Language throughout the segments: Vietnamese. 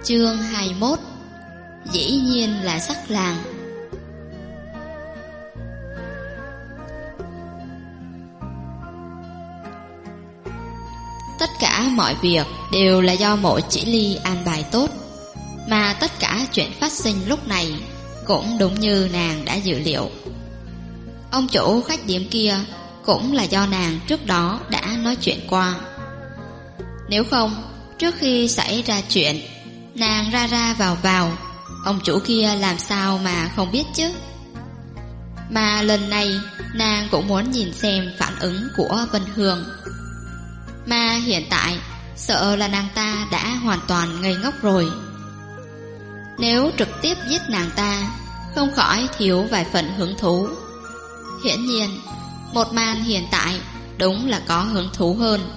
Chương 21. Dĩ nhiên là sắc làng. Tất cả mọi việc đều là do Mộ Chỉ Ly an bài tốt, mà tất cả chuyện phát sinh lúc này cũng đúng như nàng đã dự liệu. Ông chủ khách điếm kia cũng là do nàng trước đó đã nói chuyện qua. Nếu không, trước khi xảy ra chuyện, nàng ra ra vào, ông chủ kia làm sao mà không biết chứ. Mà lần này nàng cũng muốn nhìn xem phản ứng của Vân Hương. Mà hiện tại sợ là nàng ta đã hoàn toàn ngây ngốc rồi. Nếu trực tiếp giết nàng ta, không khỏi thiếu vài phần hứng thú. Hiển nhiên, một màn hiện tại đúng là có hứng thú hơn.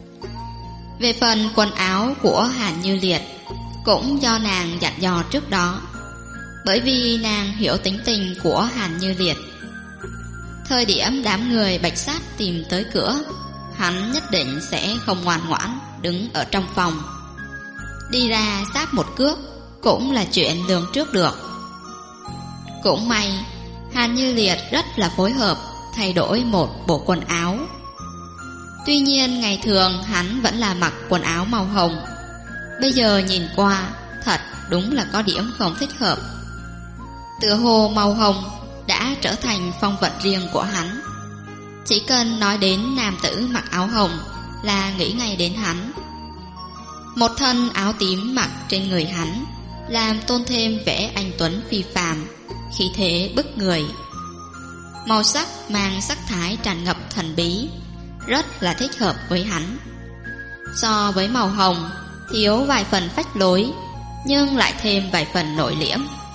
Về phần quần áo của Hàn Như Liệt, cũng do nàng dặn dò trước đó, bởi vì nàng hiểu tính tình của Hàn Như Liệt. Thời điểm đám người Bạch Sát tìm tới cửa, hắn nhất định sẽ không ngoan ngoãn đứng ở trong phòng. Đi ra sát một cước cũng là chuyện lường trước được. Cũng may Hàn Như Liệt rất là phối hợp, thay đổi một bộ quần áo. Tuy nhiên ngày thường hắn vẫn là mặc quần áo màu hồng. Bây giờ nhìn qua, thật đúng là có điểm không thích hợp. Tựa hồ màu hồng đã trở thành phong vận riêng của hắn. Chỉ cần nói đến nam tử mặc áo hồng là nghĩ ngay đến hắn. Một thân áo tím mặc trên người hắn làm tôn thêm vẻ anh tuấn phi phàm, khí thế bức người. Màu sắc mang sắc thái tràn ngập thần bí, rất là thích hợp với hắn. So với màu hồng, thiếu vài phần phách lối, nhưng lại thêm vài phần nội liễm.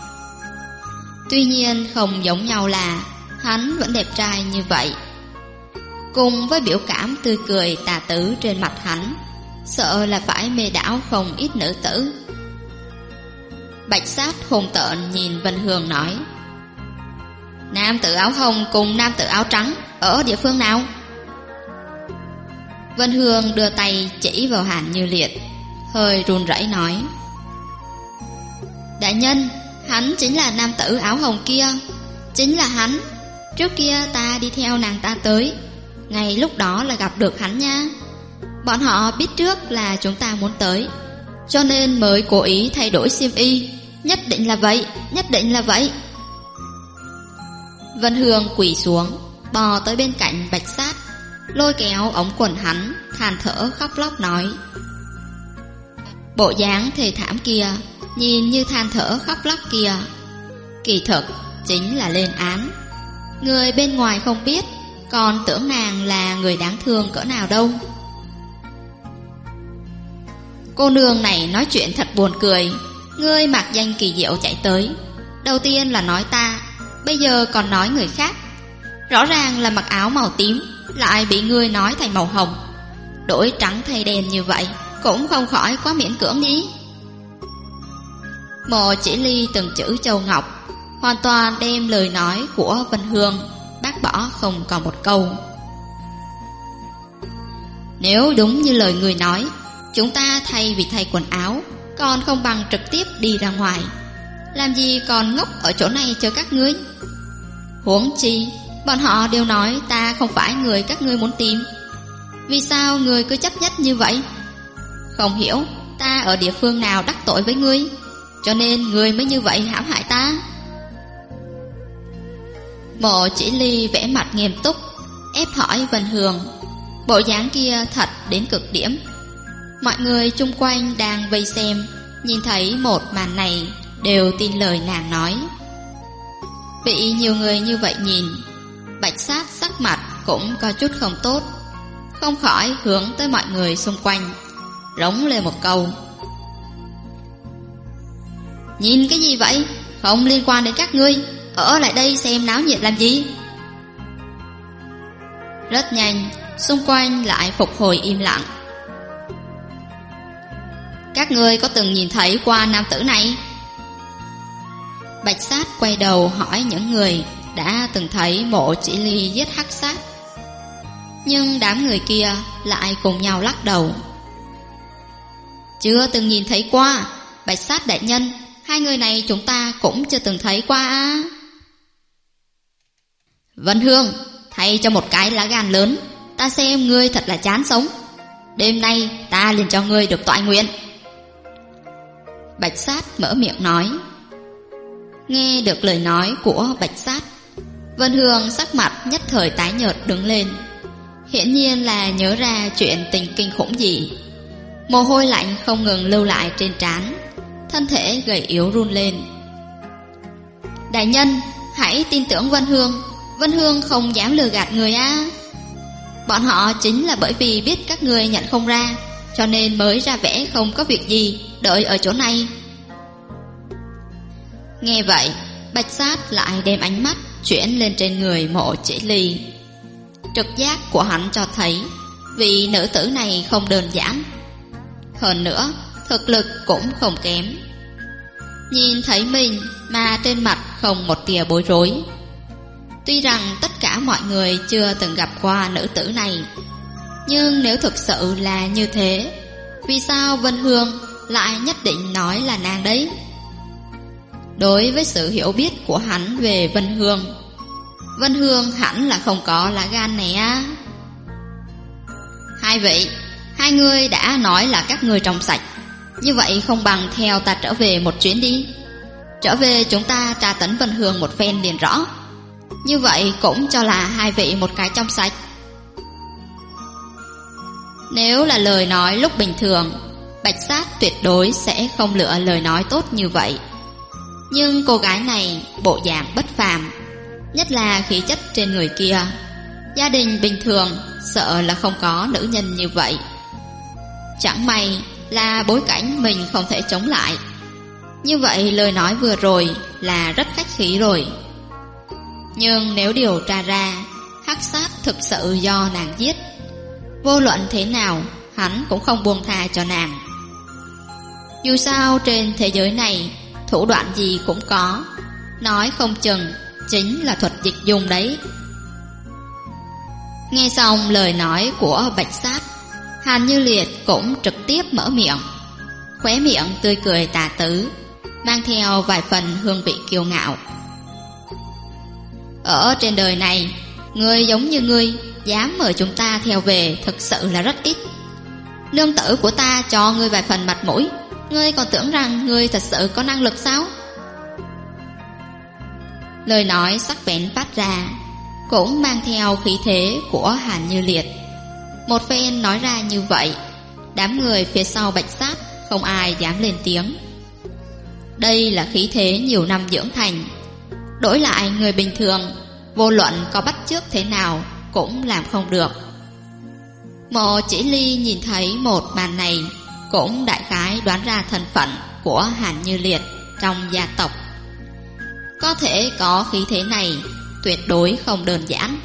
Tuy nhiên không giống nhau là hắn vẫn đẹp trai như vậy. Cùng với biểu cảm tươi cười tà tứ trên mặt hắn, sợ là phải mê đảo không ít nữ tử. Bạch Sát hùng tợn nhìn Vân Hương nói: nam tử áo hồng cùng nam tử áo trắng ở địa phương nào? Vân Hương đưa tay chỉ vào Hàn Như Liệt, hơi run rẩy nói: đại nhân, hắn chính là nam tử áo hồng kia. Chính là hắn. Trước kia ta đi theo nàng ta tới, ngay lúc đó là gặp được hắn nha. Bọn họ biết trước là chúng ta muốn tới, cho nên mới cố ý thay đổi xiêm y. Nhất định là vậy, nhất định là vậy. Vân Hương quỳ xuống, bò tới bên cạnh Bạch Sát, lôi kéo ống quần hắn, than thở khóc lóc nói: bộ dáng thê thảm kia, nhìn như than thở khóc lóc kia, kỳ thực chính là lên án. Người bên ngoài không biết, còn tưởng nàng là người đáng thương cỡ nào đâu. Cô nương này nói chuyện thật buồn cười. Ngươi mặc danh kỳ diệu chạy tới, đầu tiên là nói ta, bây giờ còn nói người khác. Rõ ràng là mặc áo màu tím, lại bị ngươi nói thành màu hồng. Đổi trắng thay đen như vậy cũng không khỏi quá miễn cưỡng đi. Mộ Chỉ Ly từng chữ châu ngọc, hoàn toàn đem lời nói của Vân Hương bác bỏ không còn một câu. Nếu đúng như lời người nói, chúng ta thay vì thay quần áo, còn không bằng trực tiếp đi ra ngoài. Làm gì còn ngốc ở chỗ này chờ các ngươi? Huống chi bọn họ đều nói ta không phải người các ngươi muốn tìm. Vì sao ngươi cứ chấp nhất như vậy? Không hiểu ta ở địa phương nào đắc tội với ngươi, cho nên ngươi mới như vậy hãm hại ta. Mộ Chỉ Ly vẽ mặt nghiêm túc, ép hỏi Vân Hương. Bộ dáng kia thật đến cực điểm. Mọi người chung quanh đang vây xem, nhìn thấy một màn này đều tin lời nàng nói. Bị nhiều người như vậy nhìn, Bạch Sát sắc mặt cũng có chút không tốt, không khỏi hướng tới mọi người xung quanh rống lên một câu: nhìn cái gì vậy? Không liên quan đến các ngươi, ở lại đây xem náo nhiệt làm gì? Rất nhanh, xung quanh lại phục hồi im lặng. Các ngươi có từng nhìn thấy qua nam tử này? Bạch Sát quay đầu hỏi những người đã từng thấy Mộ Chỉ Ly giết Hắc Sát. Nhưng đám người kia lại cùng nhau lắc đầu. Chưa từng nhìn thấy qua. Bạch Sát đại nhân, hai người này chúng ta cũng chưa từng thấy qua á. Vân Hương, thay cho một cái lá gan lớn, ta xem ngươi thật là chán sống. Đêm nay ta liền cho ngươi được toại nguyện. Bạch Sát mở miệng nói. Nghe được lời nói của Bạch Sát, Vân Hương sắc mặt nhất thời tái nhợt đứng lên. Hiển nhiên là nhớ ra chuyện tình kinh khủng gì. Mồ hôi lạnh không ngừng lưu lại trên trán, thân thể gầy yếu run lên. Đại nhân, hãy tin tưởng Vân Hương. Vân Hương không dám lừa gạt người á. Bọn họ chính là bởi vì biết các người nhận không ra, cho nên mới ra vẻ không có việc gì, đợi ở chỗ này. Nghe vậy, Bạch Sát lại đem ánh mắt chuyển lên trên người Mộ Chỉ Ly. Trực giác của hắn cho thấy vị nữ tử này không đơn giản, hơn nữa thực lực cũng không kém. Nhìn thấy mình mà trên mặt không một tia bối rối. Tuy rằng tất cả mọi người chưa từng gặp qua nữ tử này, nhưng nếu thực sự là như thế, vì sao Vân Hương lại nhất định nói là nàng đấy? Đối với sự hiểu biết của hắn về Vân Hương hẳn là không có lá gan này á. Hai vị, hai người đã nói là các người trong sạch, như vậy không bằng theo ta trở về một chuyến đi. Trở về chúng ta tra tấn Vân Hương một phen liền rõ. Như vậy cũng cho là hai vị một cái trong sạch. Nếu là lời nói lúc bình thường, Bạch Sát tuyệt đối sẽ không lựa lời nói tốt như vậy. Nhưng cô gái này bộ dạng bất phàm, nhất là khí chất trên người kia. Gia đình bình thường sợ là không có nữ nhân như vậy. Chẳng may là bối cảnh mình không thể chống lại. Như vậy lời nói vừa rồi là rất khách khí rồi. Nhưng nếu điều tra ra Hắc Sát thực sự do nàng giết, vô luận thế nào hắn cũng không buông tha cho nàng. Dù sao trên thế giới này thủ đoạn gì cũng có, nói không chừng chính là thuật dịch dùng đấy. Nghe xong lời nói của Bạch Sát, Hàn Như Liệt cũng trực tiếp mở miệng, khóe miệng tươi cười tà tứ, mang theo vài phần hương vị kiêu ngạo. Ở trên đời này, người giống như ngươi dám mời chúng ta theo về thực sự là rất ít. Nương tử của ta cho ngươi vài phần mặt mũi, ngươi còn tưởng rằng ngươi thật sự có năng lực sao? Lời nói sắc bén phát ra, cũng mang theo khí thế của Hàn Như Liệt. Một phen nói ra như vậy, đám người phía sau Bạch Sát không ai dám lên tiếng. Đây là khí thế nhiều năm dưỡng thành, đổi lại người bình thường, vô luận có bắt chước thế nào cũng làm không được. Mộ Chỉ Ly nhìn thấy một màn này, cũng đại khái đoán ra thân phận của Hàn Như Liệt trong gia tộc. Có thể có khí thế này tuyệt đối không đơn giản.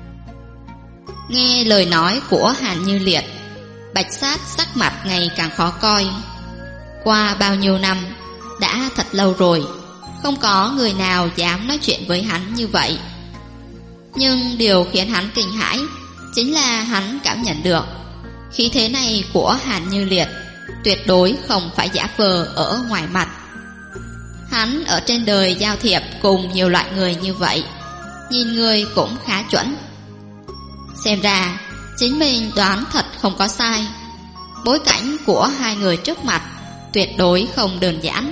Nghe lời nói của Hàn Như Liệt, Bạch Sát sắc mặt ngày càng khó coi. Qua bao nhiêu năm, đã thật lâu rồi, không có người nào dám nói chuyện với hắn như vậy. Nhưng điều khiến hắn kinh hãi chính là hắn cảm nhận được khí thế này của Hàn Như Liệt tuyệt đối không phải giả vờ ở ngoài mặt. Hắn ở trên đời giao thiệp cùng nhiều loại người như vậy, nhìn người cũng khá chuẩn. Xem ra chính mình đoán thật không có sai. Bối cảnh của hai người trước mặt tuyệt đối không đơn giản.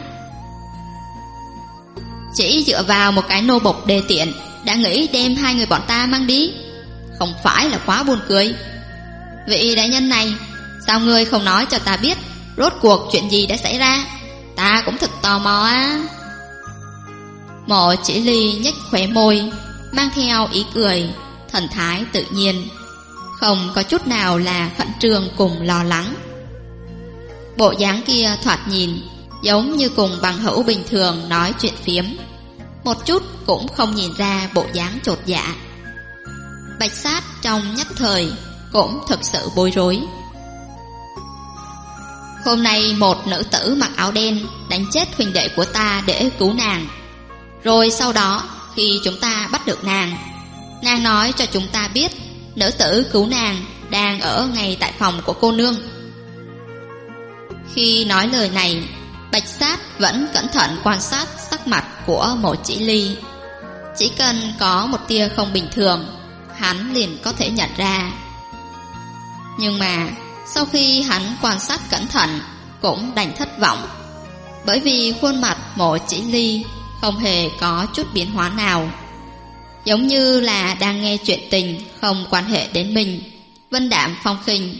Chỉ dựa vào một cái nô bộc đê tiện đã nghĩ đem hai người bọn ta mang đi, không phải là quá buồn cười. Vị đại nhân này, sao ngươi không nói cho ta biết rốt cuộc chuyện gì đã xảy ra? Ta cũng thật tò mò á. Mộ Chỉ Ly nhếch khóe môi, mang theo ý cười, thần thái tự nhiên, không có chút nào là khẩn trương cùng lo lắng. Bộ dáng kia thoạt nhìn giống như cùng bằng hữu bình thường nói chuyện phiếm, một chút cũng không nhìn ra bộ dáng chột dạ. Bạch Sát trong nhất thời cũng thực sự bối rối. Hôm nay một nữ tử mặc áo đen đánh chết huynh đệ của ta để cứu nàng. Rồi sau đó khi chúng ta bắt được nàng nói cho chúng ta biết nữ tử cứu nàng đang ở ngay tại phòng của cô nương. Khi nói lời này, Bạch Sát vẫn cẩn thận quan sát sắc mặt của Mộ Chỉ Ly. Chỉ cần có một tia không bình thường, hắn liền có thể nhận ra. Nhưng mà sau khi hắn quan sát cẩn thận cũng đành thất vọng, bởi vì khuôn mặt Mộ Chỉ Ly không hề có chút biến hóa nào, giống như là đang nghe chuyện tình không quan hệ đến mình, vân đạm phong khinh.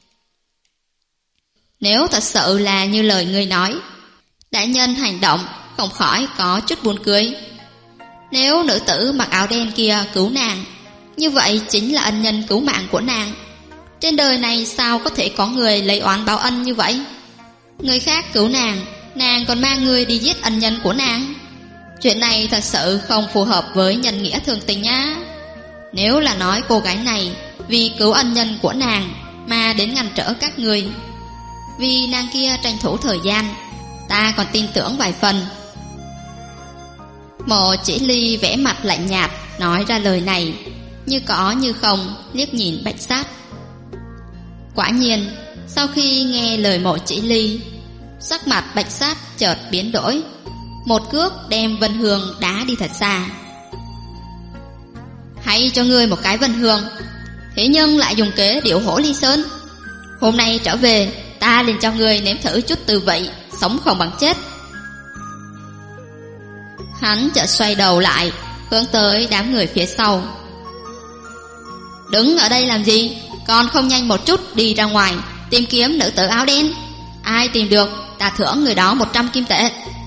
Nếu thật sự là như lời ngươi nói, đại nhân hành động không khỏi có chút buồn cười. Nếu nữ tử mặc áo đen kia cứu nàng, như vậy chính là ân nhân cứu mạng của nàng. Trên đời này sao có thể có người lấy oán báo ân như vậy? Người khác cứu nàng, nàng còn mang người đi giết ân nhân của nàng. Chuyện này thật sự không phù hợp với nhân nghĩa thường tình nhá. Nếu là nói cô gái này vì cứu ân nhân của nàng mà đến ngăn trở các người, vì nàng kia tranh thủ thời gian, ta còn tin tưởng vài phần. Mộ Chỉ Ly vẽ mặt lạnh nhạt nói ra lời này, như có như không liếc nhìn Bạch Sát. Quả nhiên, sau khi nghe lời Mộ Chỉ Ly, sắc mặt Bạch Sát chợt biến đổi, một cước đem Vân Hương đá đi thật xa. Hãy cho ngươi một cái Vân Hương, thế nhưng lại dùng kế điệu hổ ly sơn. Hôm nay trở về, ta liền cho ngươi nếm thử chút tư vị sống không bằng chết. Hắn chợt xoay đầu lại, hướng tới đám người phía sau. Đứng ở đây làm gì? Còn không nhanh một chút đi ra ngoài tìm kiếm nữ tử áo đen. Ai tìm được, ta thưởng người đó 100 kim tệ.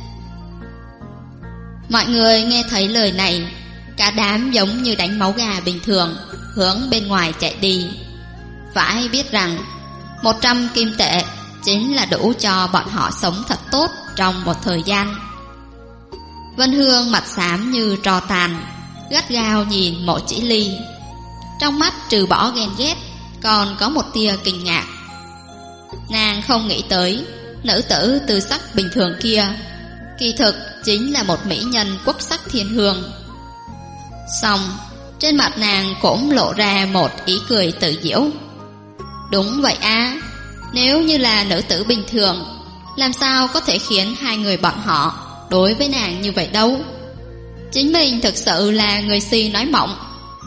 Mọi người nghe thấy lời này, cả đám giống như đánh máu gà bình thường, hướng bên ngoài chạy đi. Phải biết rằng 100 kim tệ chính là đủ cho bọn họ sống thật tốt trong một thời gian. Vân Hương mặt xám như tro tàn, gắt gao nhìn Mộ Chỉ Ly. Trong mắt trừ bỏ ghen ghét, còn có một tia kinh ngạc. Nàng không nghĩ tới nữ tử tư sắc bình thường kia kỳ thực chính là một mỹ nhân quốc sắc thiên hương. Xong, trên mặt nàng cũng lộ ra một ý cười tự giễu. Đúng vậy a, nếu như là nữ tử bình thường, làm sao có thể khiến hai người bọn họ đối với nàng như vậy đâu? Chính mình thực sự là người si nói mộng.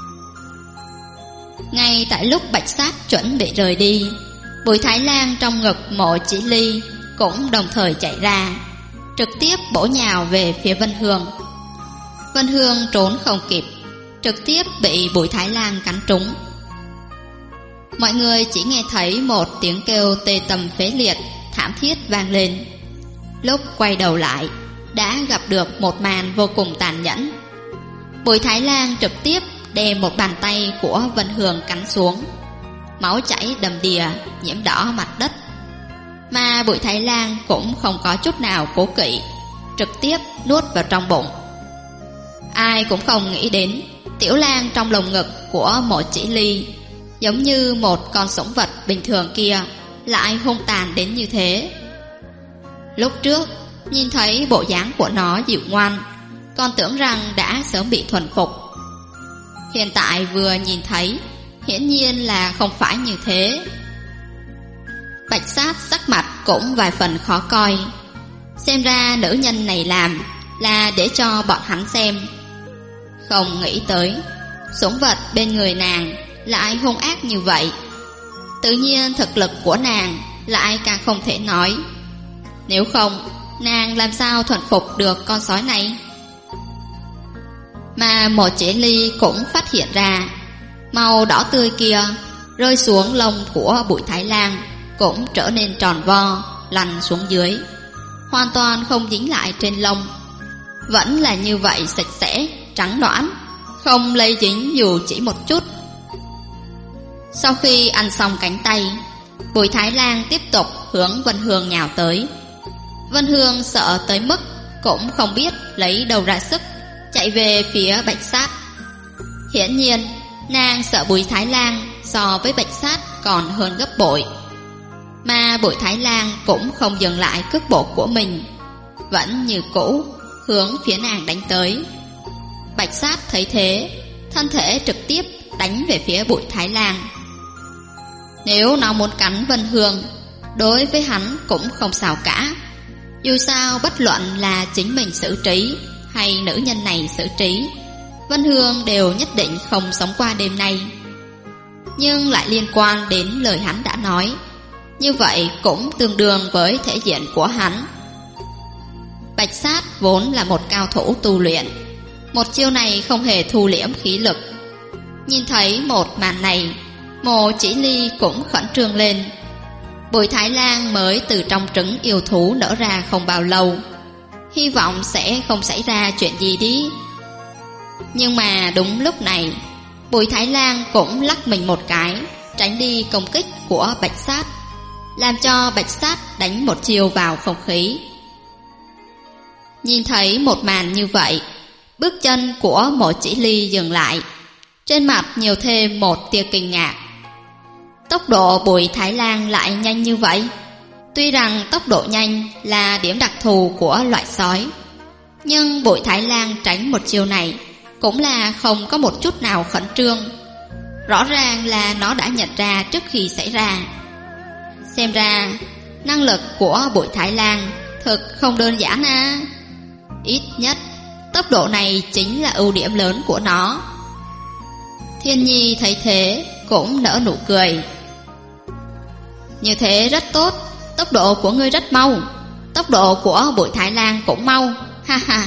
Ngay tại lúc Bạch Sát chuẩn bị rời đi, Bùi Thái Lan trong ngực Mộ Chỉ Ly cũng đồng thời chạy ra, trực tiếp bổ nhào về phía Vân Hương. Vân Hương trốn không kịp, trực tiếp bị Bùi Thái Lan cắn trúng. Mọi người chỉ nghe thấy một tiếng kêu tê tâm phế liệt thảm thiết vang lên. Lúc quay đầu lại, đã gặp được một màn vô cùng tàn nhẫn. Bùi Thái Lan trực tiếp đem một bàn tay của Vân Hương cắn xuống, máu chảy đầm đìa nhiễm đỏ mặt đất. Mà Bùi Thái Lan cũng không có chút nào cố kỵ, trực tiếp nuốt vào trong bụng. Ai cũng không nghĩ đến Tiểu Lang trong lồng ngực của Mộ Chỉ Ly, giống như một con sủng vật bình thường kia, lại hung tàn đến như thế. Lúc trước nhìn thấy bộ dáng của nó dịu ngoan, còn tưởng rằng đã sớm bị thuần phục. Hiện tại vừa nhìn thấy, hiển nhiên là không phải như thế. Bạch Sát sắc mặt cũng vài phần khó coi. Xem ra nữ nhân này làm là để cho bọn hắn xem. Không nghĩ tới sủng vật bên người nàng lại hung ác như vậy. Tự nhiên thực lực của nàng lại càng không thể nói. Nếu không, nàng làm sao thuần phục được con sói này? Mà Mộ Chỉ Ly cũng phát hiện ra màu đỏ tươi kia rơi xuống lông của Bùi Thái Lan cũng trở nên tròn vo, lăn xuống dưới, hoàn toàn không dính lại trên lông, vẫn là như vậy sạch sẽ, trắng nõn, không lây dính dù chỉ một chút. Sau khi ăn xong cánh tay, Bùi Thái Lan tiếp tục hướng Vân Hương nhào tới. Vân Hương sợ tới mức cũng không biết lấy đâu ra sức, chạy về phía Bạch Sát. Hiển nhiên nàng sợ Bùi Thái Lan so với Bạch Sát còn hơn gấp bội. Mà Bùi Thái Lan cũng không dừng lại cước bộ của mình, vẫn như cũ hướng phía nàng đánh tới. Bạch Sát thấy thế, thân thể trực tiếp đánh về phía Bùi Thái Lan. Nếu nó muốn cắn Vân Hương, đối với hắn cũng không sao cả. Dù sao bất luận là chính mình xử trí hay nữ nhân này xử trí, Vân Hương đều nhất định không sống qua đêm nay. Nhưng lại liên quan đến lời hắn đã nói, như vậy cũng tương đương với thể diện của hắn. Bạch Sát vốn là một cao thủ tu luyện, một chiêu này không hề thu liễm khí lực. Nhìn thấy một màn này, Mộ Chỉ Ly cũng khẩn trương lên. Bùi Thái Lang mới từ trong trứng yêu thú nở ra không bao lâu, hy vọng sẽ không xảy ra chuyện gì đi. Nhưng mà đúng lúc này, Bùi Thái Lang cũng lắc mình một cái, tránh đi công kích của Bạch Sát, làm cho Bạch Sát đánh một chiêu vào không khí. Nhìn thấy một màn như vậy, bước chân của Mộ Chỉ Ly dừng lại, trên mặt nhiều thêm một tia kinh ngạc. Tốc độ Bùi Thái Lang lại nhanh như vậy. Tuy rằng tốc độ nhanh là điểm đặc thù của loại sói, nhưng Bùi Thái Lang tránh một chiêu này cũng là không có một chút nào khẩn trương. Rõ ràng là nó đã nhận ra trước khi xảy ra. Xem ra năng lực của Bùi Thái Lang thực không đơn giản à. Ít nhất tốc độ này chính là ưu điểm lớn của nó. Thiên Nhi thấy thế cũng nở nụ cười. Như thế rất tốt, tốc độ của ngươi rất mau, tốc độ của Bùi Thái Lang cũng mau, ha ha.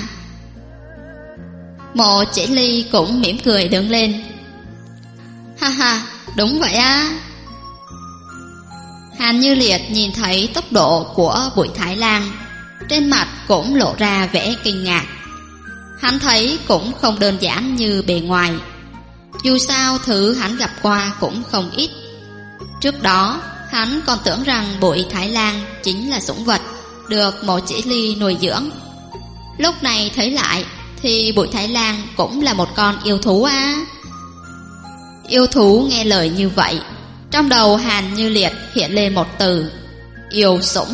Mộ Chỉ Ly cũng mỉm cười đứng lên. Ha ha, đúng vậy á. Hàn Như Liệt nhìn thấy tốc độ của Bùi Thái Lang, trên mặt cũng lộ ra vẻ kinh ngạc. Hắn thấy cũng không đơn giản như bề ngoài. Dù sao thứ hắn gặp qua cũng không ít. Trước đó hắn còn tưởng rằng Bùi Thái Lang chính là sủng vật được Mộ Chỉ Ly nuôi dưỡng. Lúc này thấy lại thì Bùi Thái Lang cũng là một con yêu thú á. Yêu thú nghe lời như vậy, trong đầu Hàn Như Liệt hiện lên một từ: yêu sủng.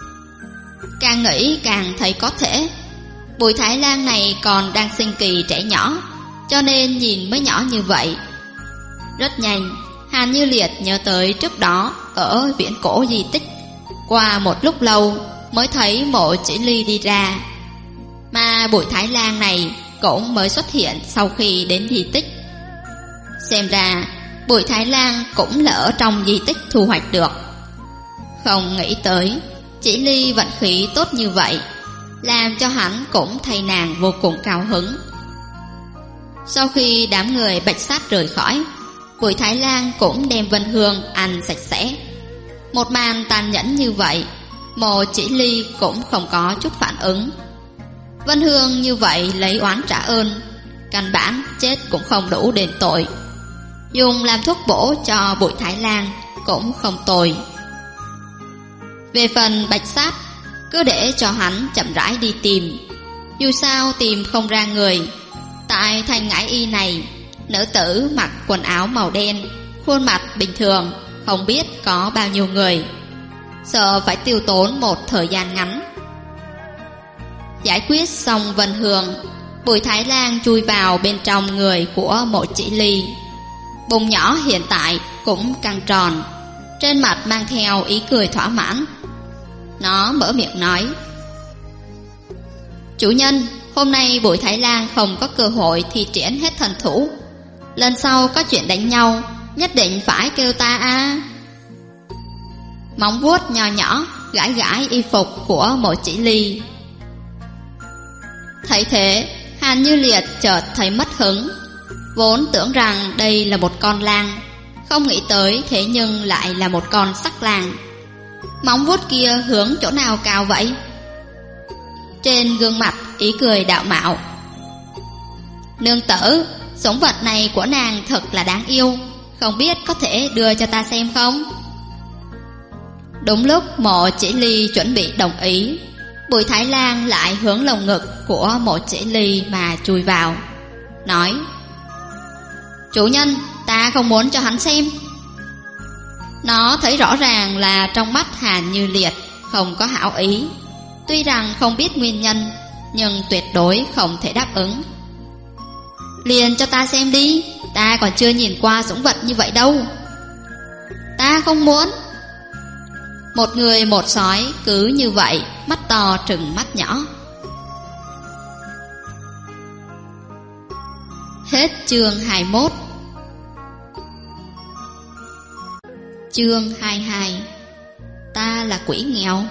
Càng nghĩ càng thấy có thể. Bùi Thái Lang này còn đang sinh kỳ trẻ nhỏ, cho nên nhìn mới nhỏ như vậy. Rất nhanh, Hàn Như Liệt nhớ tới trước đó ở viễn cổ di tích, qua một lúc lâu mới thấy Mộ Chỉ Ly đi ra, mà Bùi Thái Lang này cũng mới xuất hiện sau khi đến di tích. Xem ra Bùi Thái Lang cũng là ở trong di tích thu hoạch được. Không nghĩ tới Chỉ Ly vận khí tốt như vậy, làm cho hắn cũng thay nàng vô cùng cao hứng. Sau khi đám người Bạch Sát rời khỏi, Bùi Thái Lang cũng đem Vân Hương ăn sạch sẽ. Một màn tàn nhẫn như vậy, Mộ Chỉ Ly cũng không có chút phản ứng. Vân Hương như vậy lấy oán trả ơn, căn bản chết cũng không đủ đền tội. Dùng làm thuốc bổ cho Bùi Thái Lang cũng không tồi. Về phần Bạch Sát, cứ để cho hắn chậm rãi đi tìm. Dù sao tìm không ra người. Tại thành Ngải Y này, nữ tử mặc quần áo màu đen, khuôn mặt bình thường, không biết có bao nhiêu người. Sợ phải tiêu tốn một thời gian ngắn. Giải quyết xong Vân Hương, Bùi Thái Lang chui vào bên trong người của Mộ Chỉ Ly. Bụng nhỏ hiện tại cũng căng tròn, trên mặt mang theo ý cười thỏa mãn. Nó mở miệng nói: chủ nhân, hôm nay Bùi Thái Lang không có cơ hội thi triển hết thần thủ. Lần sau có chuyện đánh nhau, nhất định phải kêu ta a. Móng vuốt nho nhỏ gãi gãi y phục của Mộ Chỉ Ly. Thấy thế, Hàn Như Liệt chợt thấy mất hứng. Vốn tưởng rằng đây là một con lang, không nghĩ tới thế nhưng lại là một con sắc lang. Móng vuốt kia hướng chỗ nào cao vậy? Trên gương mặt ý cười đạo mạo. Nương tử, sủng vật này của nàng thật là đáng yêu, không biết có thể đưa cho ta xem không? Đúng lúc Mộ Chỉ Ly chuẩn bị đồng ý, Bùi Thái Lang lại hướng lồng ngực của Mộ Chỉ Ly mà chui vào, nói: chủ nhân, ta không muốn cho hắn xem. Nó thấy rõ ràng là trong mắt Hàn Như Liệt không có hảo ý. Tuy rằng không biết nguyên nhân, nhưng tuyệt đối không thể đáp ứng. Liền cho ta xem đi, ta còn chưa nhìn qua sủng vật như vậy đâu. Ta không muốn. Một người một sói cứ như vậy, mắt to trừng mắt nhỏ. Hết chương 21. Chương 22. Ta là quỷ nghèo.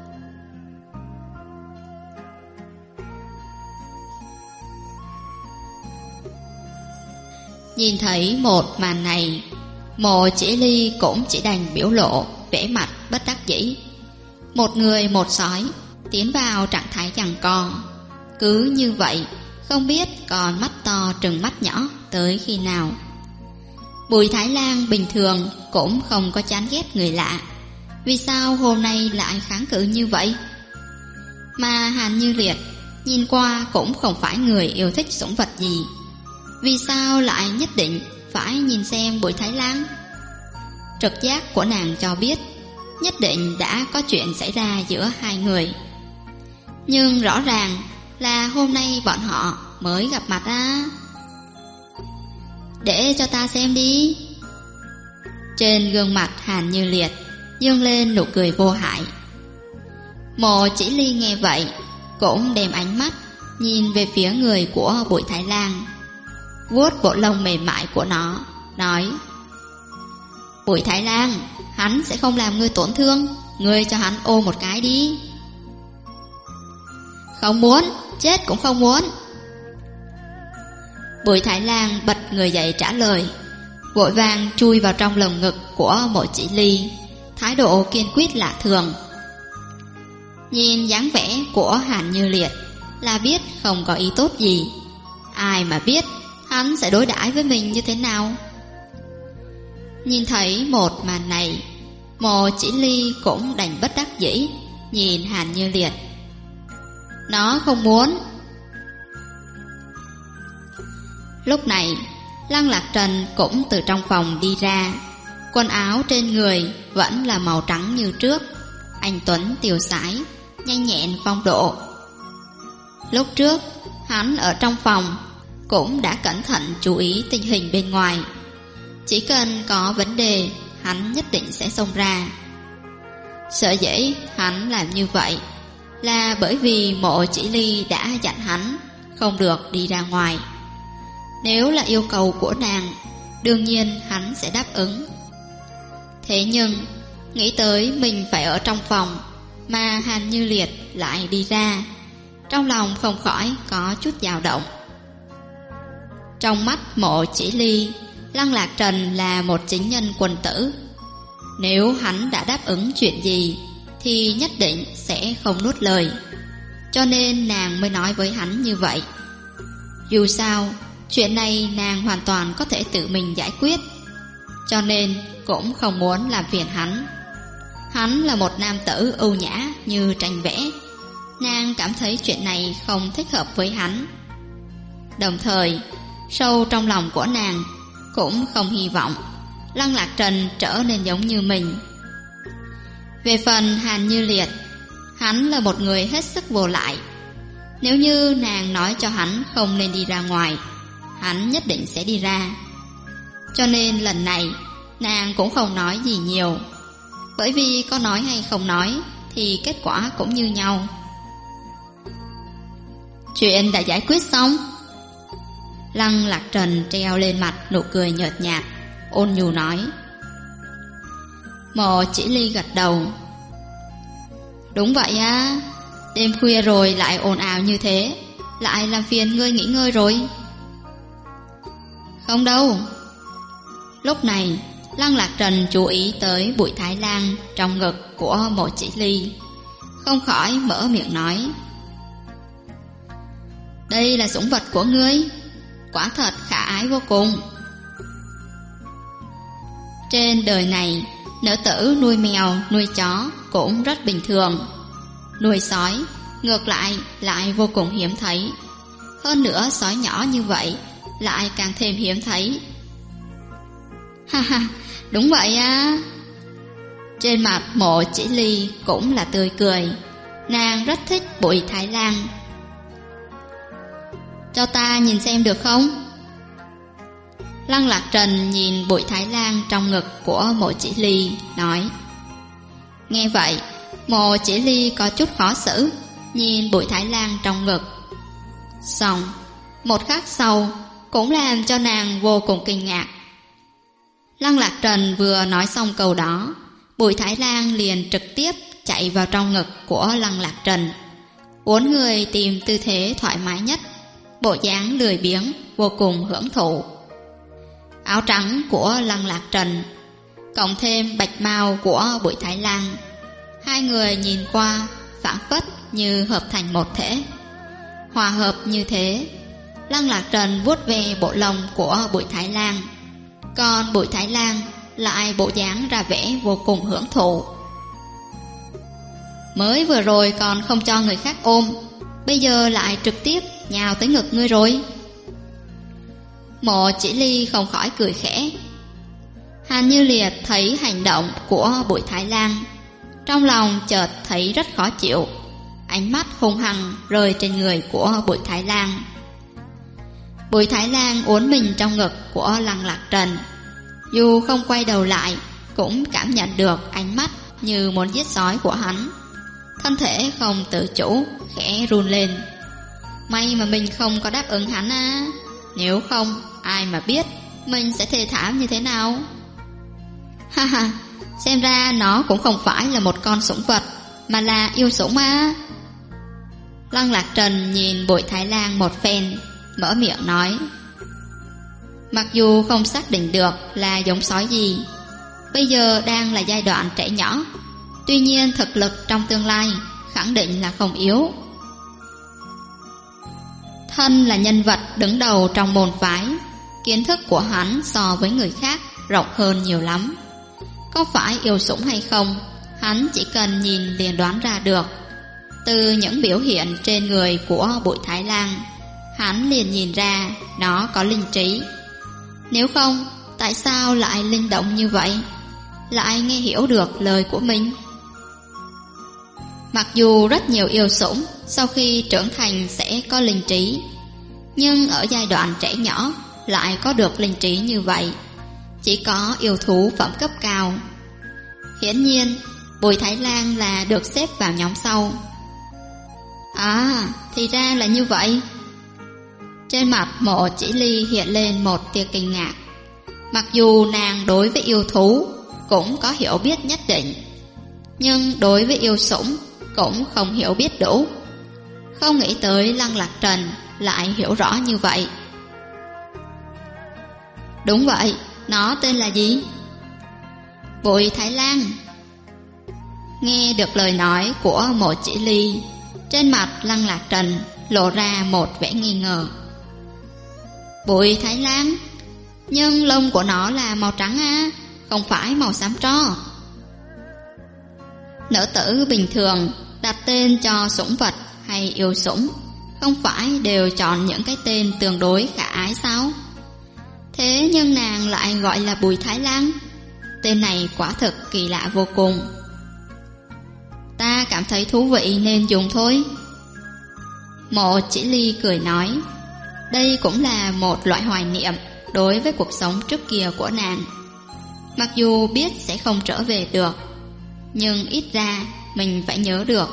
Nhìn thấy một màn này, Mộ Chỉ Ly cũng chỉ đành biểu lộ vẻ mặt bất đắc dĩ. Một người một sói tiến vào trạng thái giằng co. Cứ như vậy, không biết còn mắt to trừng mắt nhỏ tới khi nào. Bùi Thái Lang bình thường cũng không có chán ghét người lạ, vì sao hôm nay lại kháng cự như vậy? Mà Hàn Như Liệt nhìn qua cũng không phải người yêu thích sủng vật gì, vì sao lại nhất định phải nhìn xem Bùi Thái Lang? Trực giác của nàng cho biết nhất định đã có chuyện xảy ra giữa hai người. Nhưng rõ ràng là hôm nay bọn họ mới gặp mặt á. Để cho ta xem đi. Trên gương mặt Hàn Như Liệt dương lên nụ cười vô hại. Mộ Chỉ Ly nghe vậy cũng đem ánh mắt nhìn về phía người của Bùi Thái Lang, vuốt bộ lông mềm mại của nó, nói: Bùi Thái Lang, hắn sẽ không làm ngươi tổn thương, ngươi cho hắn ôm một cái đi. Không muốn, chết cũng không muốn. Bùi Thái Lang bật người dậy trả lời, vội vàng chui vào trong lồng ngực của Mộ Chỉ Ly, thái độ kiên quyết lạ thường. Nhìn dáng vẻ của Hàn Như Liệt là biết không có ý tốt gì. Ai mà biết hắn sẽ đối đãi với mình như thế nào. Nhìn thấy một màn này, Mộ Chỉ Ly cũng đành bất đắc dĩ nhìn Hàn Như Liệt. Nó không muốn. Lúc này Lăng Lạc Trần cũng từ trong phòng đi ra. Quần áo trên người vẫn là màu trắng như trước, anh tuấn tiêu sái, nhanh nhẹn phong độ. Lúc trước hắn ở trong phòng cũng đã cẩn thận chú ý tình hình bên ngoài. Chỉ cần có vấn đề hắn nhất định sẽ xông ra. Sở dĩ hắn làm như vậy là bởi vì Mộ Chỉ Ly đã dặn hắn không được đi ra ngoài. Nếu là yêu cầu của nàng, đương nhiên hắn sẽ đáp ứng. Thế nhưng nghĩ tới mình phải ở trong phòng mà Hàn Như Liệt lại đi ra, trong lòng không khỏi có chút dao động. Trong mắt Mộ Chỉ Ly, Lăng Lạc Trần là một chính nhân quân tử. Nếu hắn đã đáp ứng chuyện gì thì nhất định sẽ không nuốt lời, cho nên nàng mới nói với hắn như vậy. Dù sao chuyện này nàng hoàn toàn có thể tự mình giải quyết, cho nên cũng không muốn làm phiền hắn. Hắn là một nam tử ưu nhã như tranh vẽ, nàng cảm thấy chuyện này không thích hợp với hắn. Đồng thời sâu trong lòng của nàng cũng không hy vọng Lăng Lạc Trần trở nên giống như mình. Về phần Hàn Như Liệt, hắn là một người hết sức vô lại. Nếu như nàng nói cho hắn không nên đi ra ngoài, hắn nhất định sẽ đi ra. Cho nên lần này nàng cũng không nói gì nhiều, bởi vì có nói hay không nói thì kết quả cũng như nhau. Chuyện đã giải quyết xong. Lăng Lạc Trần treo lên mặt nụ cười nhợt nhạt, ôn nhu nói. Mộ Chỉ Ly gật đầu. Đúng vậy á, đêm khuya rồi lại ồn ào như thế, lại làm phiền ngươi nghỉ ngơi rồi. Không đâu. Lúc này Lăng Lạc Trần chú ý tới Bùi Thái Lang trong ngực của Mộ Chỉ Ly, không khỏi mở miệng nói. Đây là sủng vật của ngươi, quả thật khả ái vô cùng. Trên đời này, nữ tử nuôi mèo, nuôi chó cũng rất bình thường. Nuôi sói, ngược lại vô cùng hiếm thấy. Hơn nữa sói nhỏ như vậy lại càng thêm hiếm thấy. Ha ha, đúng vậy á. Trên mặt Mộ Chỉ Ly cũng là tươi cười. Nàng rất thích Bùi Thái Lang. Cho ta nhìn xem được không? Lăng Lạc Trần nhìn Bùi Thái Lang trong ngực của Mộ Chỉ Ly, nói. Nghe vậy, Mộ Chỉ Ly có chút khó xử, nhìn Bùi Thái Lan trong ngực. Xong, một khắc sau cũng làm cho nàng vô cùng kinh ngạc. Lăng Lạc Trần vừa nói xong câu đó, Bùi Thái Lan liền trực tiếp chạy vào trong ngực của Lăng Lạc Trần, uốn người tìm tư thế thoải mái nhất, bộ dáng lười biếng vô cùng hưởng thụ. Áo trắng của Lăng Lạc Trần cộng thêm bạch mao của Bùi Thái Lan, hai người nhìn qua phảng phất như hợp thành một thể. Hòa hợp như thế, Lăng Lạc Trần vuốt về bộ lông của Bùi Thái Lan, còn Bùi Thái Lan lại bộ dáng ra vẻ vô cùng hưởng thụ. Mới vừa rồi còn không cho người khác ôm, bây giờ lại trực tiếp nhào tới ngực ngươi rồi. Mộ Chỉ Ly không khỏi cười khẽ. Hàn Như Liệt thấy hành động của Bùi Thái Lan, trong lòng chợt thấy rất khó chịu, ánh mắt hung hăng rơi trên người của Bùi Thái Lan. Bùi Thái Lan uốn mình trong ngực của Lăng Lạc Trần, dù không quay đầu lại cũng cảm nhận được ánh mắt như muốn giết sói của hắn. Thân thể không tự chủ khẽ run lên. May mà mình không có đáp ứng hắn á, nếu không ai mà biết mình sẽ thê thảm như thế nào. Ha ha, xem ra nó cũng không phải là một con sủng vật, mà là yêu sủng á. Lăng Lạc Trần nhìn Bùi Thái Lan một phen, mở miệng nói. Mặc dù không xác định được là giống sói gì, bây giờ đang là giai đoạn trẻ nhỏ, tuy nhiên thực lực trong tương lai khẳng định là không yếu. Thân là nhân vật đứng đầu trong môn phái, kiến thức của hắn so với người khác rộng hơn nhiều lắm. Có phải yêu sủng hay không, hắn chỉ cần nhìn liền đoán ra được. Từ những biểu hiện trên người của Bùi Thái Lan, hắn liền nhìn ra nó có linh trí. Nếu không, tại sao lại linh động như vậy, lại nghe hiểu được lời của mình? Mặc dù rất nhiều yêu sủng sau khi trưởng thành sẽ có linh trí, nhưng ở giai đoạn trẻ nhỏ lại có được linh trí như vậy chỉ có yêu thú phẩm cấp cao. Hiển nhiên Bùi Thái Lan là được xếp vào nhóm sau. À, thì ra là như vậy. Trên mặt Mộ Chỉ Ly hiện lên một tia kinh ngạc. Mặc dù nàng đối với yêu thú cũng có hiểu biết nhất định, nhưng đối với yêu sủng cũng không hiểu biết đủ. Không nghĩ tới Lăng Lạc Trần lại hiểu rõ như vậy. Đúng vậy, nó tên là gì? Bùi Thái Lan. Nghe được lời nói của Mộ Chỉ Ly, trên mặt Lăng Lạc Trần lộ ra một vẻ nghi ngờ. Bùi Thái Lan? Nhưng lông của nó là màu trắng á, không phải màu xám tro. Nữ tử bình thường đặt tên cho sủng vật hay yêu sủng không phải đều chọn những cái tên tương đối khả ái sao? Thế nhưng nàng lại gọi là Bùi Thái Lan. Tên này quả thực kỳ lạ vô cùng. Ta cảm thấy thú vị nên dùng thôi. Mộ Chỉ Ly cười nói. Đây cũng là một loại hoài niệm đối với cuộc sống trước kia của nàng. Mặc dù biết sẽ không trở về được, nhưng ít ra mình phải nhớ được.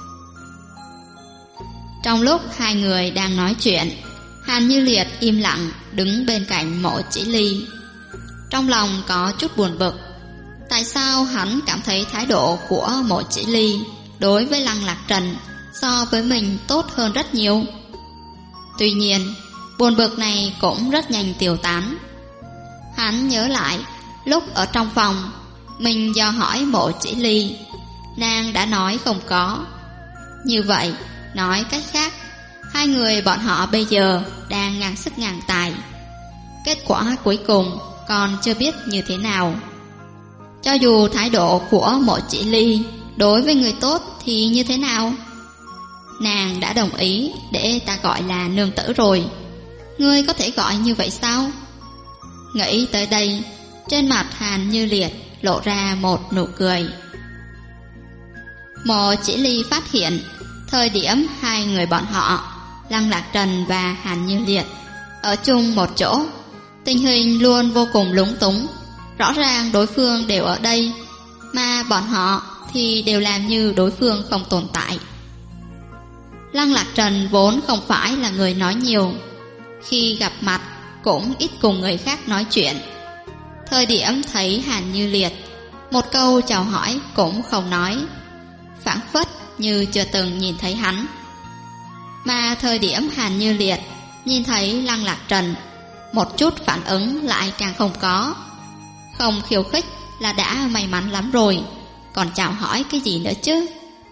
Trong lúc hai người đang nói chuyện, Hàn Như Liệt im lặng đứng bên cạnh Mộ Chỉ Ly. Trong lòng có chút buồn bực. Tại sao hắn cảm thấy thái độ của Mộ Chỉ Ly đối với Lăng Lạc Trần so với mình tốt hơn rất nhiều? Tuy nhiên, buồn bực này cũng rất nhanh tiêu tán. Hắn nhớ lại, lúc ở trong phòng, mình do hỏi Mộ Chỉ Ly, nàng đã nói không có. Như vậy, nói cách khác, hai người bọn họ bây giờ đang ngang sức ngang tài. Kết quả cuối cùng còn chưa biết như thế nào. Cho dù thái độ của Mộ Chỉ Ly đối với người tốt thì như thế nào? Nàng đã đồng ý để ta gọi là nương tử rồi, ngươi có thể gọi như vậy sao? Nghĩ tới đây, trên mặt Hàn Như Liệt lộ ra một nụ cười. Mộ Chỉ Ly phát hiện thời điểm hai người bọn họ, Lăng Lạc Trần và Hàn Như Liệt, ở chung một chỗ, tình hình luôn vô cùng lúng túng. Rõ ràng đối phương đều ở đây, mà bọn họ thì đều làm như đối phương không tồn tại. Lăng Lạc Trần vốn không phải là người nói nhiều, khi gặp mặt cũng ít cùng người khác nói chuyện. Thời điểm thấy Hàn Như Liệt, một câu chào hỏi cũng không nói, phảng phất như chưa từng nhìn thấy hắn. Mà thời điểm Hàn Như Liệt nhìn thấy Lăng Lạc Trần, một chút phản ứng lại càng không có. Không khiêu khích là đã may mắn lắm rồi, còn chào hỏi cái gì nữa chứ.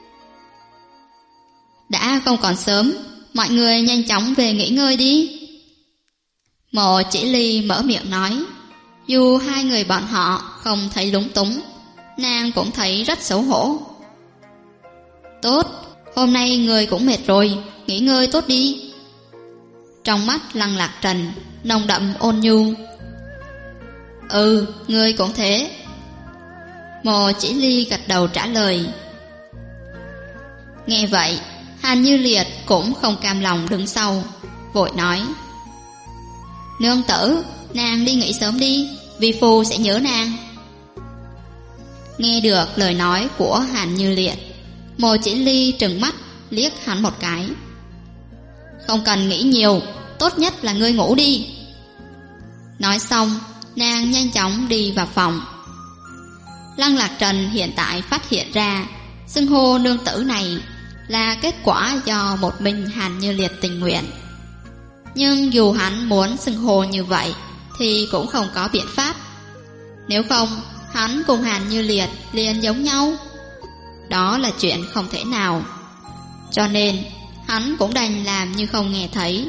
Đã không còn sớm, mọi người nhanh chóng về nghỉ ngơi đi. Mộ Chỉ Ly mở miệng nói. Dù hai người bọn họ không thấy lúng túng, nàng cũng thấy rất xấu hổ. Tốt, hôm nay người cũng mệt rồi, nghỉ ngơi tốt đi. Trong mắt Lăng Lạc Trần nồng đậm ôn nhu. Ừ, người cũng thế. Mộ Chỉ Ly gật đầu trả lời. Nghe vậy, Hàn Như Liệt cũng không cam lòng đứng sau, vội nói. Nương tử, nàng đi nghỉ sớm đi, vi phu sẽ nhớ nàng. Nghe được lời nói của Hàn Như Liệt, Mộ Chỉ Ly trừng mắt liếc hắn một cái. Không cần nghĩ nhiều, tốt nhất là ngươi ngủ đi. Nói xong, nàng nhanh chóng đi vào phòng. Lăng Lạc Trần hiện tại phát hiện ra xưng hô nương tử này là kết quả do một mình Hàn Như Liệt tình nguyện. Nhưng dù hắn muốn xưng hô như vậy thì cũng không có biện pháp. Nếu không, hắn cùng Hàn Như Liệt liền giống nhau. Đó là chuyện không thể nào. Cho nên hắn cũng đành làm như không nghe thấy.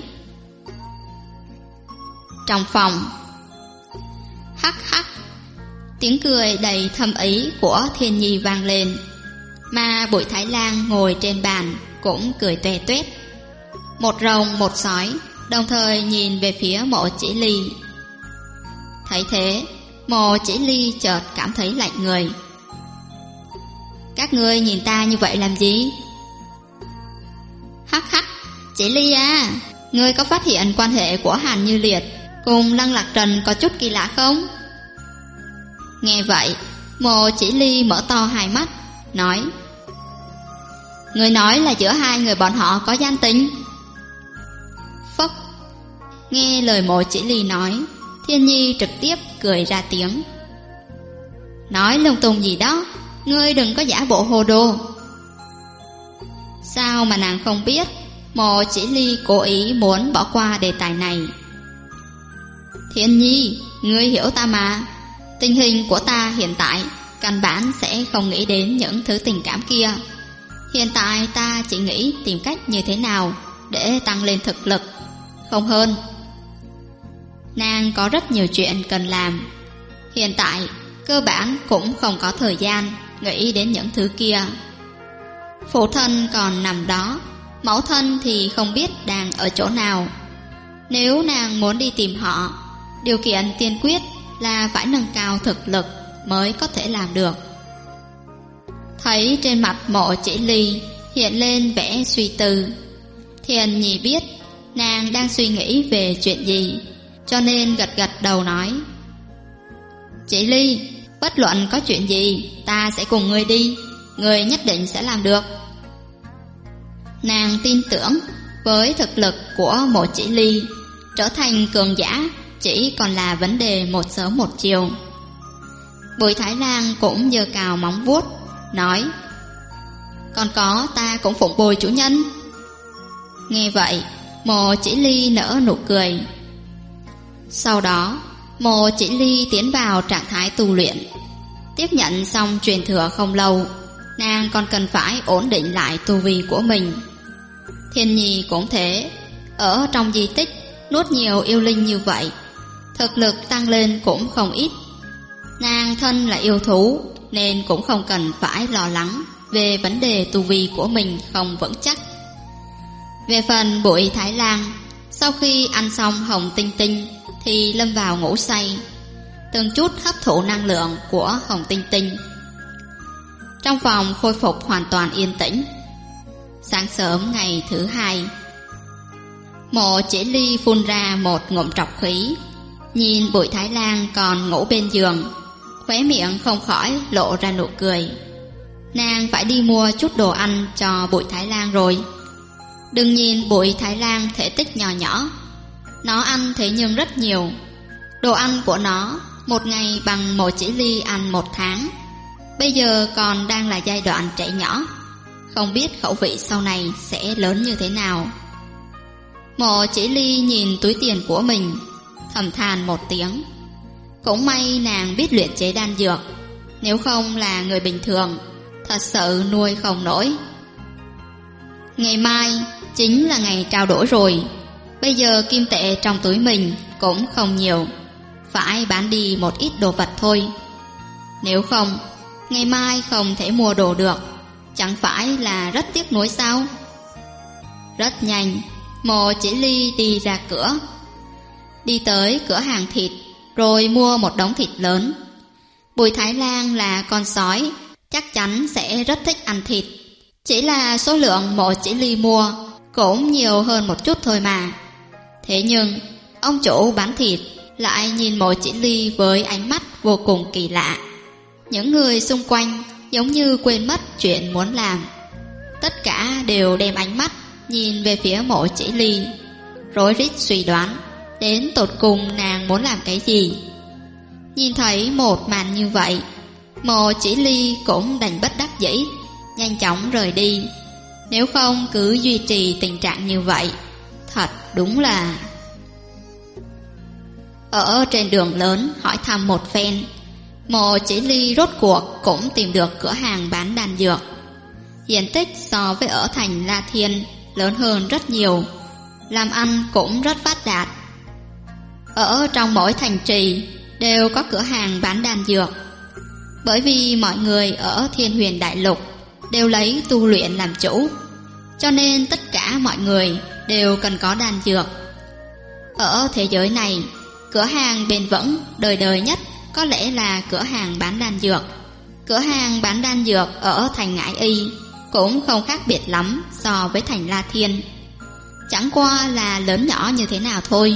Trong phòng, hắc hắc, tiếng cười đầy thâm ý của Thiên Nhi vang lên, mà Bụi Thái Lang ngồi trên bàn cũng cười toe toét. Một rồng một sói đồng thời nhìn về phía Mộ Chỉ Ly. Thấy thế, Mộ Chỉ Ly chợt cảm thấy lạnh người. Các ngươi nhìn ta như vậy làm gì? Hắc hắc, Chỉ Ly à, ngươi có phát hiện quan hệ của Hàn Như Liệt cùng Lăng Lạc Trần có chút kỳ lạ không? Nghe vậy, Mộ Chỉ Ly mở to hai mắt, nói. Ngươi nói là giữa hai người bọn họ có gian tình? Phốc. Nghe lời Mộ Chỉ Ly nói, Thiên Nhi trực tiếp cười ra tiếng. Nói lung tung gì đó, ngươi đừng có giả bộ hồ đồ. Sao mà nàng không biết Mộ Chỉ Ly cố ý muốn bỏ qua đề tài này. Thiên Nhi, ngươi hiểu ta mà. Tình hình của ta hiện tại căn bản sẽ không nghĩ đến những thứ tình cảm kia. Hiện tại ta chỉ nghĩ tìm cách như thế nào để tăng lên thực lực, không hơn. Nàng có rất nhiều chuyện cần làm. Hiện tại cơ bản cũng không có thời gian nghĩ đến những thứ kia. Phụ thân còn nằm đó, mẫu thân thì không biết đang ở chỗ nào. Nếu nàng muốn đi tìm họ, điều kiện tiên quyết là phải nâng cao thực lực mới có thể làm được. Thấy trên mặt Mộ Chỉ Ly hiện lên vẻ suy tư, Thiên Nhi biết nàng đang suy nghĩ về chuyện gì, cho nên gật gật đầu nói. Chỉ Ly, bất luận có chuyện gì ta sẽ cùng ngươi đi, ngươi nhất định sẽ làm được. Nàng tin tưởng với thực lực của Mộ Chỉ Ly, trở thành cường giả chỉ còn là vấn đề một sớm một chiều. Bùi Thái Lang cũng giơ cào móng vuốt, nói. Còn có ta cũng phụng bồi chủ nhân. Nghe vậy, Mộ Chỉ Ly nở nụ cười. Sau đó, Mộ Chỉ Ly tiến vào trạng thái tu luyện. Tiếp nhận xong truyền thừa không lâu, nàng còn cần phải ổn định lại tu vi của mình. Thiên Nhi cũng thế, ở trong di tích nuốt nhiều yêu linh như vậy, thực lực tăng lên cũng không ít. Nàng thân là yêu thú nên cũng không cần phải lo lắng về vấn đề tu vi của mình không vững chắc. Về phần Bụi Thái Lang, sau khi ăn xong hồng tinh tinh thì lâm vào ngủ say, từng chút hấp thụ năng lượng của hồng tinh tinh. Trong phòng khôi phục hoàn toàn yên tĩnh. Sáng sớm ngày thứ hai, Mộ Chỉ Ly phun ra một ngụm trọc khí, nhìn Bụi Thái Lang còn ngủ bên giường, khóe miệng không khỏi lộ ra nụ cười. nàng phải đi mua chút đồ ăn cho Bụi Thái Lan rồi. Đừng nhìn Bụi Thái Lan thể tích nhỏ nhỏ, nó ăn thế nhưng rất nhiều. Đồ ăn của nó một ngày bằng Mộ Chỉ Ly ăn 1 tháng. Bây giờ còn đang là giai đoạn trẻ nhỏ, không biết khẩu vị sau này sẽ lớn như thế nào. Mộ Chỉ Ly nhìn túi tiền của mình, thầm than một tiếng. Cũng may nàng biết luyện chế đan dược, nếu không là người bình thường thật sự nuôi không nổi. Ngày mai chính là ngày trao đổi rồi. Bây giờ kim tệ trong túi mình cũng không nhiều, phải bán đi một ít đồ vật thôi. Nếu không, ngày mai không thể mua đồ được, chẳng phải là rất tiếc nuối sao? Rất nhanh, Mộ Chỉ Ly đi ra cửa, đi tới cửa hàng thịt, rồi mua một đống thịt lớn. Bùi Thái Lan là con sói, chắc chắn sẽ rất thích ăn thịt. Chỉ là số lượng Mộ Chỉ Ly mua cũng nhiều hơn một chút thôi mà. Thế nhưng ông chủ bán thịt lại nhìn Mộ Chỉ Ly với ánh mắt vô cùng kỳ lạ. Những người xung quanh giống như quên mất chuyện muốn làm, tất cả đều đem ánh mắt nhìn về phía Mộ Chỉ Ly, rối rít suy đoán đến tột cùng nàng muốn làm cái gì. Nhìn thấy một màn như vậy, Mộ Chỉ Ly cũng đành bất đắc dĩ nhanh chóng rời đi. Nếu không cứ duy trì tình trạng như vậy, thật đúng là... Ở trên đường lớn hỏi thăm một phen, Mộ Chỉ Ly rốt cuộc cũng tìm được cửa hàng bán đan dược. Diện tích so với ở thành La Thiên lớn hơn rất nhiều, làm ăn cũng rất phát đạt. Ở trong mỗi thành trì đều có cửa hàng bán đan dược. Bởi vì mọi người ở Thiên Huyền Đại Lục đều lấy tu luyện làm chủ, cho nên tất cả mọi người đều cần có đan dược. Ở thế giới này, cửa hàng bền vững đời đời nhất có lẽ là cửa hàng bán đan dược. Cửa hàng bán đan dược ở thành Ngải Y cũng không khác biệt lắm so với thành La Thiên, chẳng qua là lớn nhỏ như thế nào thôi.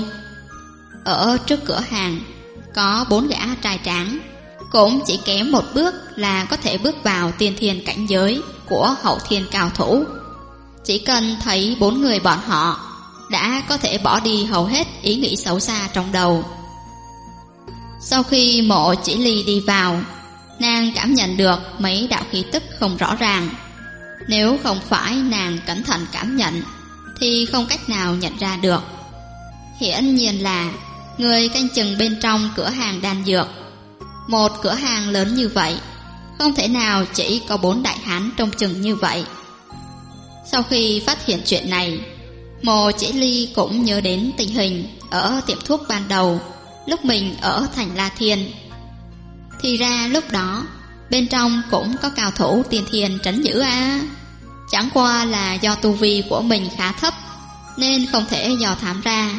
Ở trước cửa hàng có 4 gã trai tráng, cũng chỉ kém một bước là có thể bước vào tiên thiên cảnh giới của hậu thiên cao thủ. Chỉ cần thấy 4 người bọn họ đã có thể bỏ đi hầu hết ý nghĩ xấu xa trong đầu. Sau khi Mộ Chỉ Ly đi vào, nàng cảm nhận được mấy đạo khí tức không rõ ràng. Nếu không phải nàng cẩn thận cảm nhận thì không cách nào nhận ra được. Hiển nhiên là người canh chừng bên trong cửa hàng đan dược. Một cửa hàng lớn như vậy, không thể nào chỉ có 4 đại hán trông chừng như vậy. Sau khi phát hiện chuyện này, Mộ Chỉ Ly cũng nhớ đến tình hình ở tiệm thuốc ban đầu lúc mình ở thành La Thiên. Thì ra lúc đó bên trong cũng có cao thủ tiên thiên trấn giữ à. Chẳng qua là do tu vi của mình khá thấp nên không thể dò thám ra.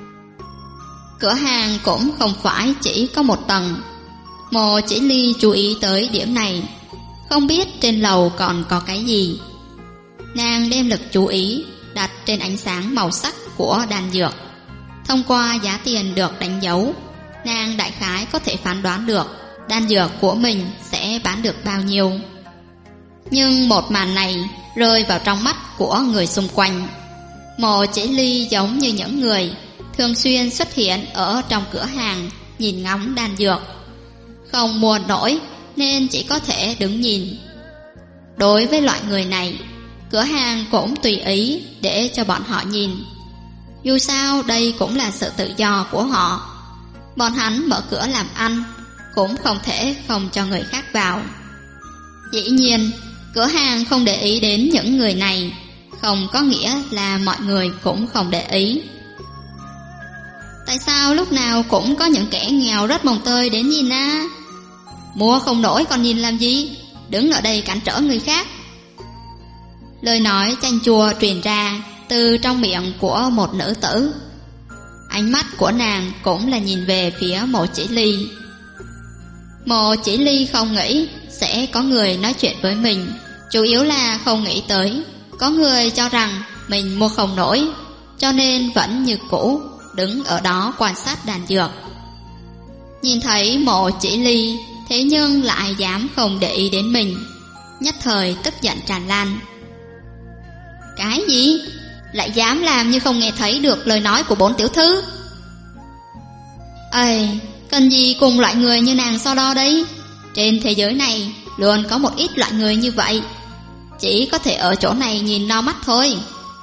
Cửa hàng cũng không phải chỉ có một tầng. Mộ Chỉ Ly chú ý tới điểm này, không biết trên lầu còn có cái gì. Nàng đem lực chú ý đặt trên ánh sáng màu sắc của đan dược. Thông qua giá tiền được đánh dấu, nàng đại khái có thể phán đoán được đan dược của mình sẽ bán được bao nhiêu. Nhưng một màn này rơi vào trong mắt của người xung quanh. Mộ Chỉ Ly giống như những người thường xuyên xuất hiện ở trong cửa hàng nhìn ngắm đan dược, không mua nổi nên chỉ có thể đứng nhìn. Đối với loại người này, cửa hàng cũng tùy ý để cho bọn họ nhìn. Dù sao đây cũng là sự tự do của họ. Bọn hắn mở cửa làm ăn cũng không thể không cho người khác vào. Dĩ nhiên, cửa hàng không để ý đến những người này không có nghĩa là mọi người cũng không để ý. Tại sao lúc nào cũng có những kẻ nghèo rất mồng tơi đến nhìn à? Mua không nổi còn nhìn làm gì? Đứng ở đây cản trở người khác. Lời nói chanh chua truyền ra từ trong miệng của một nữ tử. Ánh mắt của nàng cũng là nhìn về phía Mộ Chỉ Ly. Mộ Chỉ Ly không nghĩ sẽ có người nói chuyện với mình, chủ yếu là không nghĩ tới có người cho rằng mình mua không nổi, cho nên vẫn như cũ đứng ở đó quan sát đan dược. Nhìn thấy Mộ Chỉ Ly thế nhưng lại dám không để ý đến mình, nhất thời tức giận tràn lan. Cái gì? Lại dám làm như không nghe thấy được lời nói của 4 tiểu thư? Ây, cần gì cùng loại người như nàng so đo đấy? Trên thế giới này luôn có một ít loại người như vậy, chỉ có thể ở chỗ này nhìn no mắt thôi.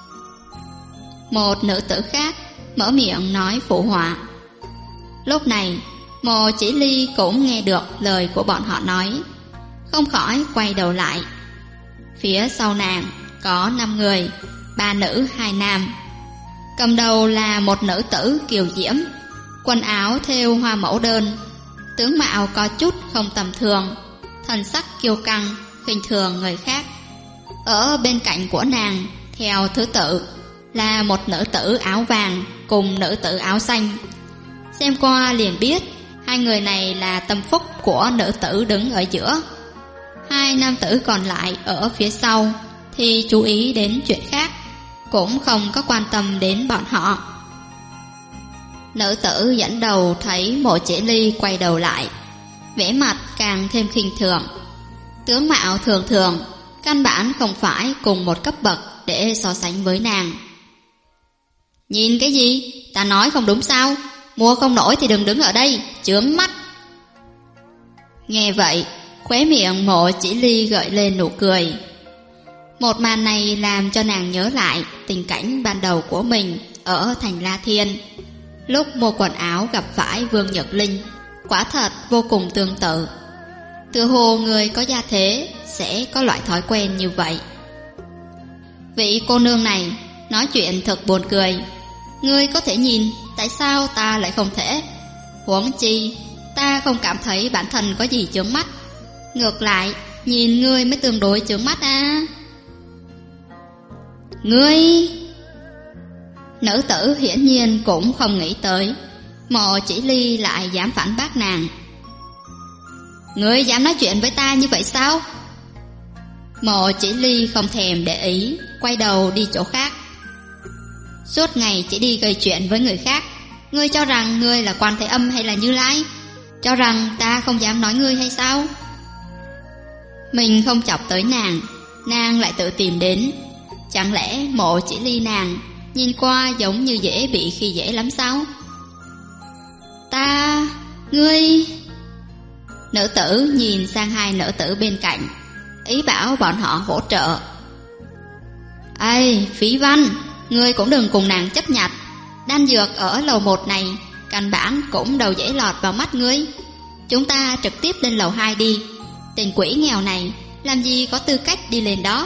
Một nữ tử khác mở miệng nói phụ họa. Lúc này Mộ Chỉ Ly cũng nghe được lời của bọn họ nói, không khỏi quay đầu lại. Phía sau nàng có 5 người, 3 nữ 2 nam. Cầm đầu là một nữ tử kiều diễm, quần áo thêu hoa mẫu đơn, tướng mạo có chút không tầm thường, thần sắc kiêu căng, khinh thường người khác. Ở bên cạnh của nàng theo thứ tự là một nữ tử áo vàng cùng nữ tử áo xanh. Xem qua liền biết hai người này là tâm phúc của nữ tử đứng ở giữa. Hai nam tử còn lại ở phía sau thì chú ý đến chuyện khác, cũng không có quan tâm đến bọn họ. Nữ tử dẫn đầu thấy Mộ Chỉ Ly quay đầu lại, vẻ mặt càng thêm khinh thường. Tướng mạo thường thường, căn bản không phải cùng một cấp bậc để so sánh với nàng. Nhìn cái gì? Ta nói không đúng sao? Mua không nổi thì đừng đứng ở đây, chướng mắt. Nghe vậy, khóe miệng Mộ Chỉ Ly gợi lên nụ cười. Một màn này làm cho nàng nhớ lại tình cảnh ban đầu của mình ở thành La Thiên. Lúc mua quần áo gặp phải Vương Nhật Linh, quả thật vô cùng tương tự. Tựa hồ người có gia thế sẽ có loại thói quen như vậy. Vị cô nương này nói chuyện thật buồn cười. Ngươi có thể nhìn, tại sao ta lại không thể? Huống chi ta không cảm thấy bản thân có gì chướng mắt, ngược lại nhìn ngươi mới tương đối chướng mắt à. Ngươi... Nữ tử hiển nhiên cũng không nghĩ tới Mộ Chỉ Ly lại dám phản bác nàng. Ngươi dám nói chuyện với ta như vậy sao? Mộ Chỉ Ly không thèm để ý, quay đầu đi chỗ khác. Suốt ngày chỉ đi gây chuyện với người khác. Ngươi cho rằng ngươi là Quan Thế Âm hay là Như Lai? Cho rằng ta không dám nói ngươi hay sao? Mình không chọc tới nàng, nàng lại tự tìm đến. Chẳng lẽ Mộ Chỉ Ly nàng nhìn qua giống như dễ bị khi dễ lắm sao? Ta... ngươi... Nữ tử nhìn sang hai nữ tử bên cạnh, ý bảo bọn họ hỗ trợ. Ây, Phí Văn, ngươi cũng đừng cùng nàng chấp nhặt. Đan dược ở lầu 1 này căn bản cũng đâu dễ lọt vào mắt ngươi. Chúng ta trực tiếp lên lầu 2 đi. Tên quỷ nghèo này làm gì có tư cách đi lên đó.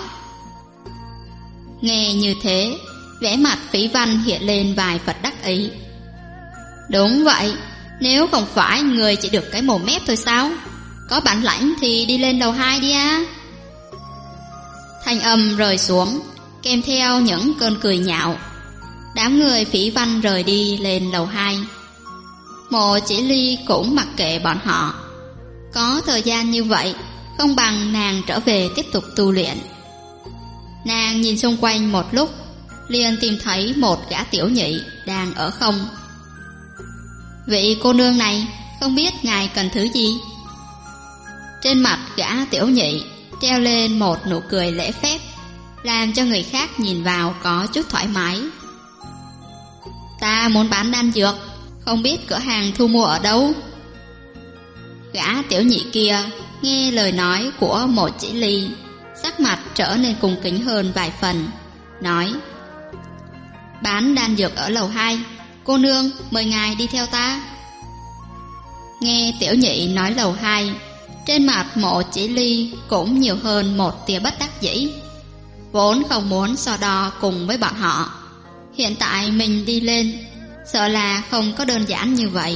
Nghe như thế, vẻ mặt Phí Văn hiện lên vài phần đắc ý. Đúng vậy, nếu không phải người chỉ được cái mồm mép thôi sao? Có bản lãnh thì đi lên lầu 2 đi à. Thanh âm rơi xuống, kèm theo những cơn cười nhạo. Đám người Phí Văn rời đi lên lầu 2. Mộ Chỉ Ly cũng mặc kệ bọn họ. Có thời gian như vậy, không bằng nàng trở về tiếp tục tu luyện. Nàng nhìn xung quanh một lúc, liền tìm thấy một gã tiểu nhị đang ở không. Vị cô nương này, không biết ngài cần thứ gì? Trên mặt gã tiểu nhị treo lên một nụ cười lễ phép, làm cho người khác nhìn vào có chút thoải mái. Ta muốn bán đan dược, không biết cửa hàng thu mua ở đâu? Gã tiểu nhị kia nghe lời nói của Mộ Chỉ Ly, sắc mặt trở nên cung kính hơn vài phần, nói: Bán đan dược ở lầu 2, cô nương mời ngài đi theo ta. Nghe tiểu nhị nói lầu 2, trên mặt Mộ Chỉ Ly cũng nhiều hơn một tia bất đắc dĩ. Vốn không muốn so đo cùng với bọn họ, hiện tại mình đi lên, sợ là không có đơn giản như vậy.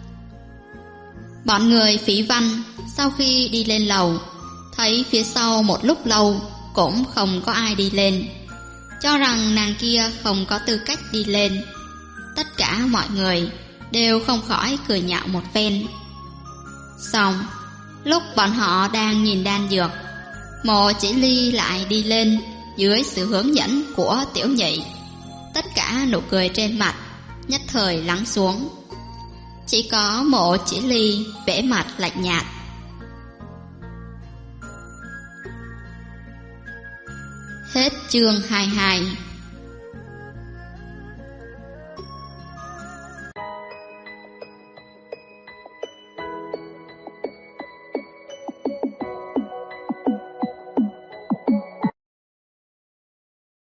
Bọn người Phí Văn sau khi đi lên lầu, thấy phía sau một lúc lâu cũng không có ai đi lên, cho rằng nàng kia không có tư cách đi lên. Tất cả mọi người đều không khỏi cười nhạo một phen. Xong, lúc bọn họ đang nhìn đan dược, Mộ Chỉ Ly lại đi lên dưới sự hướng dẫn của tiểu nhị. Tất cả nụ cười trên mặt nhất thời lắng xuống, chỉ có Mộ Chỉ Ly vẻ mặt lạnh nhạt. Hết chương 22.